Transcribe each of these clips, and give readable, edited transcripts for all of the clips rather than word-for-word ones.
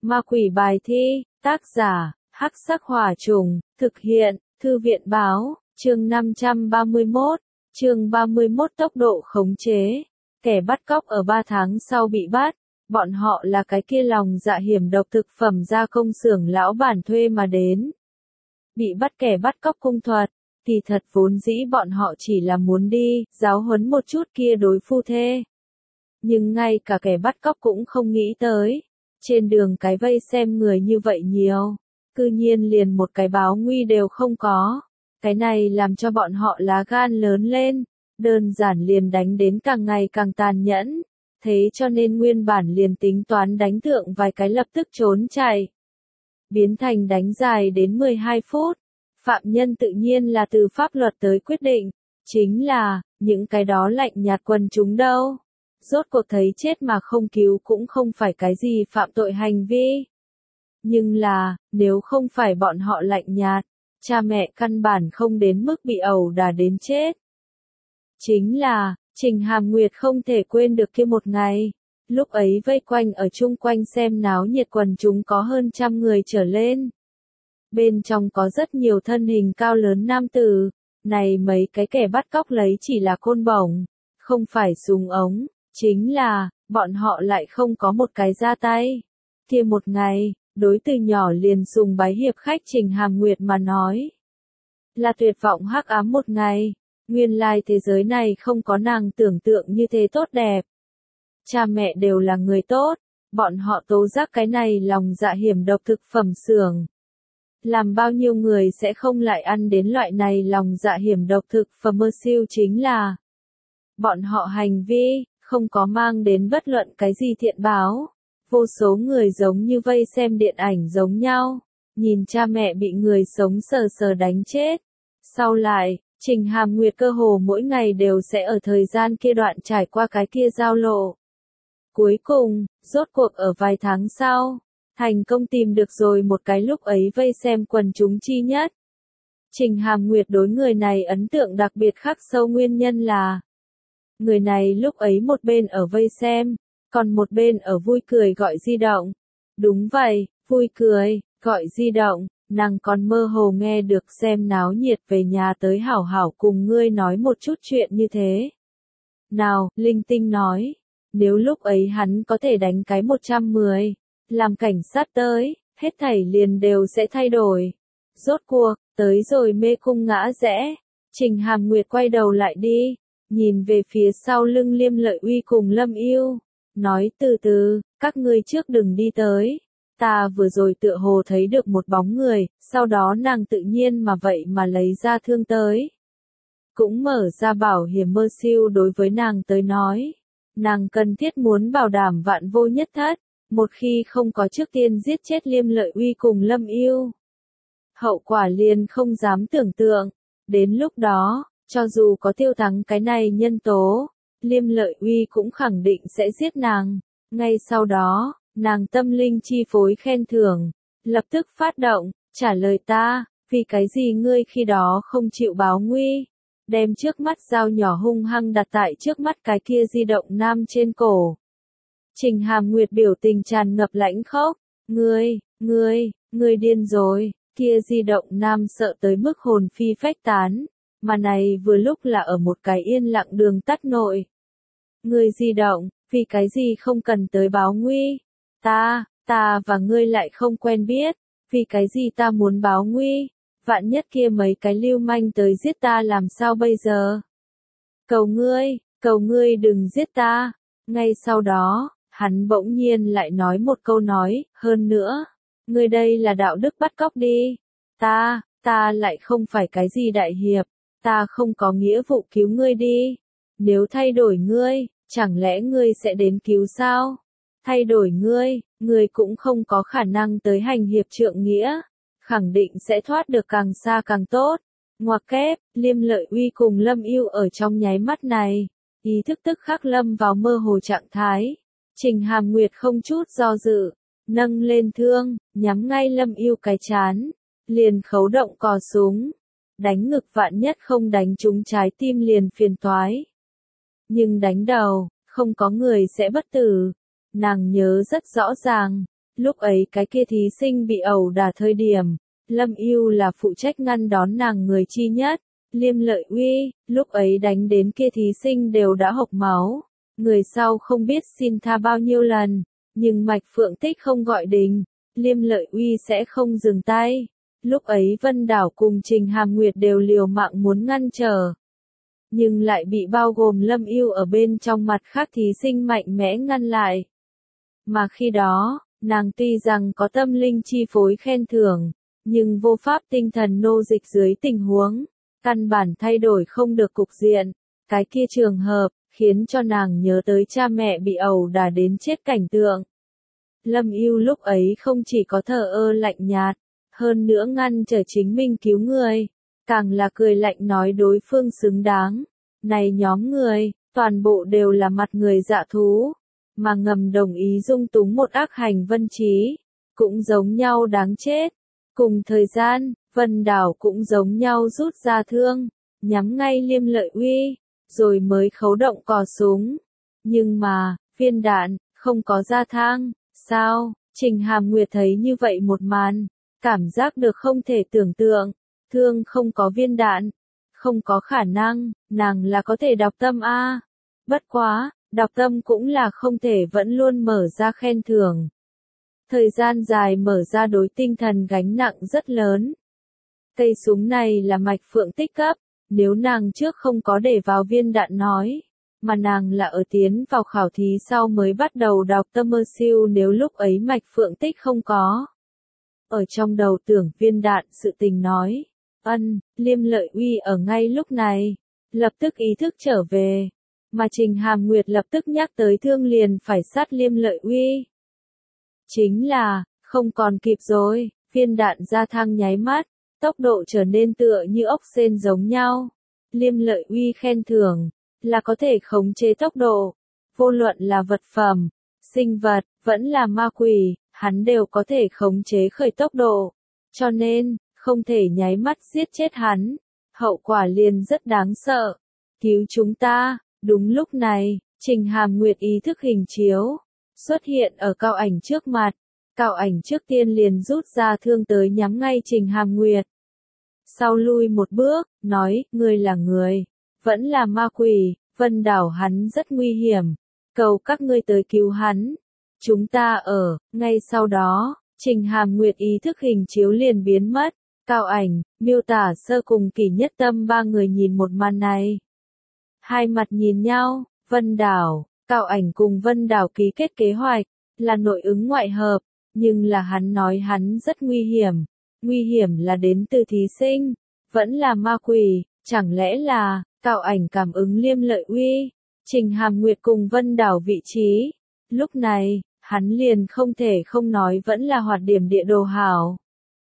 Ma quỷ bài thi, tác giả, Hắc Sắc Hỏa Trùng, thực hiện, Thư viện báo, chương 531, chương 31 tốc độ khống chế. Kẻ bắt cóc ở 3 tháng sau bị bắt, bọn họ là cái kia lòng dạ hiểm độc thực phẩm gia công xưởng lão bản thuê mà đến. Bị bắt kẻ bắt cóc cung thuật, thì thật vốn dĩ bọn họ chỉ là muốn đi, giáo huấn một chút kia đối phu thê. Nhưng ngay cả kẻ bắt cóc cũng không nghĩ tới. Trên đường cái vây xem người như vậy nhiều, cư nhiên liền một cái báo nguy đều không có. Cái này làm cho bọn họ lá gan lớn lên, đơn giản liền đánh đến càng ngày càng tàn nhẫn. Thế cho nên nguyên bản liền tính toán đánh thượng vài cái lập tức trốn chạy. Biến thành đánh dài đến 12 phút. Phạm nhân tự nhiên là từ pháp luật tới quyết định, chính là, những cái đó lạnh nhạt quần chúng đâu. Rốt cuộc thấy chết mà không cứu cũng không phải cái gì phạm tội hành vi. Nhưng là, nếu không phải bọn họ lạnh nhạt, cha mẹ căn bản không đến mức bị ẩu đả đến chết. Chính là, Trình Hàm Nguyệt không thể quên được kia một ngày. Lúc ấy vây quanh ở chung quanh xem náo nhiệt quần chúng có hơn 100 người trở lên. Bên trong có rất nhiều thân hình cao lớn nam tử. Này mấy cái kẻ bắt cóc lấy chỉ là côn bổng, không phải súng ống. Chính là, bọn họ lại không có một cái ra tay. Kia một ngày, đối từ nhỏ liền sùng bái hiệp khách Trình Hàm Nguyệt mà nói. Là tuyệt vọng hắc ám một ngày. Nguyên lai thế giới này không có nàng tưởng tượng như thế tốt đẹp. Cha mẹ đều là người tốt, bọn họ tố giác cái này lòng dạ hiểm độc thực phẩm xưởng. Làm bao nhiêu người sẽ không lại ăn đến loại này lòng dạ hiểm độc thực phẩm mơ siêu chính là. Bọn họ hành vi, không có mang đến bất luận cái gì thiện báo. Vô số người giống như vây xem điện ảnh giống nhau, nhìn cha mẹ bị người sống sờ sờ đánh chết. Sau lại, Trình Hàm Nguyệt cơ hồ mỗi ngày đều sẽ ở thời gian kia đoạn trải qua cái kia giao lộ. Cuối cùng, rốt cuộc ở vài tháng sau, thành công tìm được rồi một cái lúc ấy vây xem quần chúng chi nhất. Trình Hàm Nguyệt đối người này ấn tượng đặc biệt khắc sâu nguyên nhân là người này lúc ấy một bên ở vây xem, còn một bên ở vui cười gọi di động. Đúng vậy, vui cười, gọi di động, nàng còn mơ hồ nghe được xem náo nhiệt về nhà tới hảo hảo cùng ngươi nói một chút chuyện như thế. Nào, linh tinh nói, nếu lúc ấy hắn có thể đánh cái 110, làm cảnh sát tới, hết thảy liền đều sẽ thay đổi. Rốt cuộc, tới rồi mê cung ngã rẽ, Trình Hàm Nguyệt quay đầu lại đi. Nhìn về phía sau lưng Liêm Lợi Uy cùng Lâm Ưu, nói từ từ, các ngươi trước đừng đi tới. Ta vừa rồi tựa hồ thấy được một bóng người, sau đó nàng tự nhiên mà vậy mà lấy ra thương tới. Cũng mở ra bảo hiểm mơ siêu đối với nàng tới nói. Nàng cần thiết muốn bảo đảm vạn vô nhất thất, một khi không có trước tiên giết chết Liêm Lợi Uy cùng Lâm Ưu. Hậu quả liền không dám tưởng tượng, đến lúc đó. Cho dù có Tiêu Thắng cái này nhân tố, Liêm Lợi Uy cũng khẳng định sẽ giết nàng. Ngay sau đó, nàng tâm linh chi phối khen thưởng, lập tức phát động, trả lời ta, vì cái gì ngươi khi đó không chịu báo nguy, đem trước mắt dao nhỏ hung hăng đặt tại trước mắt cái kia di động nam trên cổ. Trình Hàm Nguyệt biểu tình tràn ngập lãnh khốc, ngươi điên rồi, kia di động nam sợ tới mức hồn phi phách tán. Mà này vừa lúc là ở một cái yên lặng đường tắt nội. Ngươi di động, vì cái gì không cần tới báo nguy? Ta và ngươi lại không quen biết, vì cái gì ta muốn báo nguy? Vạn nhất kia mấy cái lưu manh tới giết ta làm sao bây giờ? Cầu ngươi đừng giết ta. Ngay sau đó, hắn bỗng nhiên lại nói một câu nói, hơn nữa, ngươi đây là đạo đức bắt cóc đi. Ta lại không phải cái gì đại hiệp. Ta không có nghĩa vụ cứu ngươi đi. Nếu thay đổi ngươi, chẳng lẽ ngươi sẽ đến cứu sao? Thay đổi ngươi cũng không có khả năng tới hành hiệp trượng nghĩa. Khẳng định sẽ thoát được càng xa càng tốt. Ngoặc kép, Liêm Lợi Uy cùng Lâm Ưu ở trong nháy mắt này. Ý thức tức khắc lâm vào mơ hồ trạng thái. Trình Hàm Nguyệt không chút do dự. Nâng lên thương, nhắm ngay Lâm Ưu cái trán. Liền khấu động cò súng. Đánh ngực vạn nhất không đánh trúng trái tim liền phiền toái. Nhưng đánh đầu, không có người sẽ bất tử. Nàng nhớ rất rõ ràng, Lúc ấy cái kia thí sinh bị ẩu đả thời điểm, Lâm Ưu là phụ trách ngăn đón nàng người chi nhất. Liêm Lợi Uy, lúc ấy đánh đến kia thí sinh đều đã hộc máu. Người sau không biết xin tha bao nhiêu lần, nhưng Mạch Phượng Tích không gọi đình, Liêm Lợi Uy sẽ không dừng tay. Lúc ấy Vân Đảo cùng Trình Hàm Nguyệt đều liều mạng muốn ngăn trở, nhưng lại bị bao gồm Lâm Ưu ở bên trong mặt khác thí sinh mạnh mẽ ngăn lại. Mà khi đó, nàng tuy rằng có tâm linh chi phối khen thưởng, nhưng vô pháp tinh thần nô dịch dưới tình huống, căn bản thay đổi không được cục diện. Cái kia trường hợp, khiến cho nàng nhớ tới cha mẹ bị ẩu đả đến chết cảnh tượng. Lâm Ưu lúc ấy không chỉ có thờ ơ lạnh nhạt, hơn nữa ngăn trở chính mình cứu người, càng là cười lạnh nói đối phương xứng đáng. Này nhóm người, toàn bộ đều là mặt người dạ thú, mà ngầm đồng ý dung túng một ác hành Vân Trí, cũng giống nhau đáng chết. Cùng thời gian, Vân Đảo cũng giống nhau rút ra thương, nhắm ngay Liêm Lợi Uy, rồi mới khấu động cò súng. Nhưng mà, viên đạn, không có ra thang, sao? Trình Hàm Nguyệt thấy như vậy một màn, cảm giác được không thể tưởng tượng, thương không có viên đạn, không có khả năng, nàng là có thể đọc tâm a. Bất quá, đọc tâm cũng là không thể vẫn luôn mở ra khen thưởng. Thời gian dài mở ra đối tinh thần gánh nặng rất lớn. Cây súng này là Mạch Phượng Tích cấp, nếu nàng trước không có để vào viên đạn nói, mà nàng là ở tiến vào khảo thí sau mới bắt đầu đọc tâm mơ siêu nếu lúc ấy Mạch Phượng Tích không có. Ở trong đầu tưởng viên đạn sự tình nói, Liêm Lợi Uy ở ngay lúc này, lập tức ý thức trở về, mà Trình Hàm Nguyệt lập tức nhắc tới thương liền phải sát Liêm Lợi Uy. Chính là, không còn kịp rồi, viên đạn ra thang nháy mắt, tốc độ trở nên tựa như ốc sên giống nhau. Liêm Lợi Uy khen thưởng, là có thể khống chế tốc độ, vô luận là vật phẩm, sinh vật, vẫn là ma quỷ, hắn đều có thể khống chế khởi tốc độ, cho nên, không thể nháy mắt giết chết hắn, hậu quả liền rất đáng sợ. Cứu chúng ta, đúng lúc này, Trình Hàm Nguyệt ý thức hình chiếu, xuất hiện ở Cao Ảnh trước mặt, Cao Ảnh trước tiên liền rút ra thương tới nhắm ngay Trình Hàm Nguyệt. Sau lui một bước, nói, ngươi là người, vẫn là ma quỷ, Vân Đảo hắn rất nguy hiểm, cầu các ngươi tới cứu hắn. Chúng ta ở, ngay sau đó, Trình Hàm Nguyệt ý thức hình chiếu liền biến mất, Cao Ảnh, Miêu Tả Sơ cùng Kỷ Nhất Tâm ba người nhìn một màn này. Hai mặt nhìn nhau, Vân Đảo, Cao Ảnh cùng Vân Đảo ký kết kế hoạch, là nội ứng ngoại hợp, nhưng là hắn nói hắn rất nguy hiểm là đến từ thí sinh, vẫn là ma quỷ, chẳng lẽ là, Cao Ảnh cảm ứng Liêm Lợi Uy, Trình Hàm Nguyệt cùng Vân Đảo vị trí. Lúc này, hắn liền không thể không nói vẫn là hoạt điểm địa đồ hảo.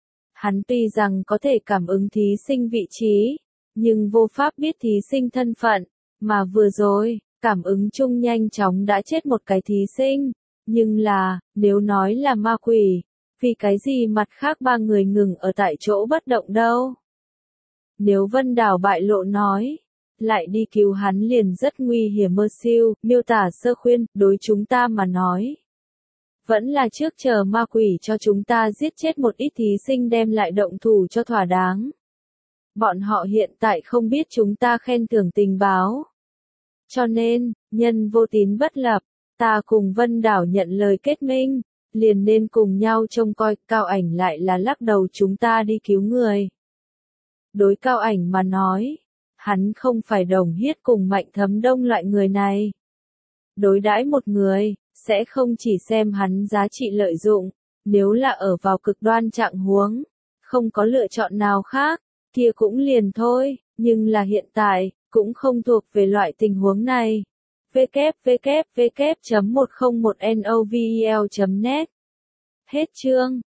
Hắn tuy rằng có thể cảm ứng thí sinh vị trí, nhưng vô pháp biết thí sinh thân phận, mà vừa rồi, cảm ứng chung nhanh chóng đã chết một cái thí sinh. Nhưng là, nếu nói là ma quỷ, vì cái gì mặt khác ba người ngừng ở tại chỗ bất động đâu? Nếu Vân Đảo bại lộ nói, lại đi cứu hắn liền rất nguy hiểm mơ siêu, Miêu Tả Sơ khuyên, đối chúng ta mà nói. Vẫn là trước chờ ma quỷ cho chúng ta giết chết một ít thí sinh đem lại động thủ cho thỏa đáng. Bọn họ hiện tại không biết chúng ta khen thưởng tình báo. Cho nên, nhân vô tín bất lập, ta cùng Vân Đảo nhận lời kết minh, liền nên cùng nhau trông coi. Cao Ảnh lại là lắc đầu chúng ta đi cứu người. Đối Cao Ảnh mà nói, hắn không phải Đồng Hiết cùng Mạnh Thấm Đông loại người này. Đối đãi một người, sẽ không chỉ xem hắn giá trị lợi dụng, nếu là ở vào cực đoan trạng huống, không có lựa chọn nào khác, kia cũng liền thôi, nhưng là hiện tại, cũng không thuộc về loại tình huống này. www.101novel.net Hết chương.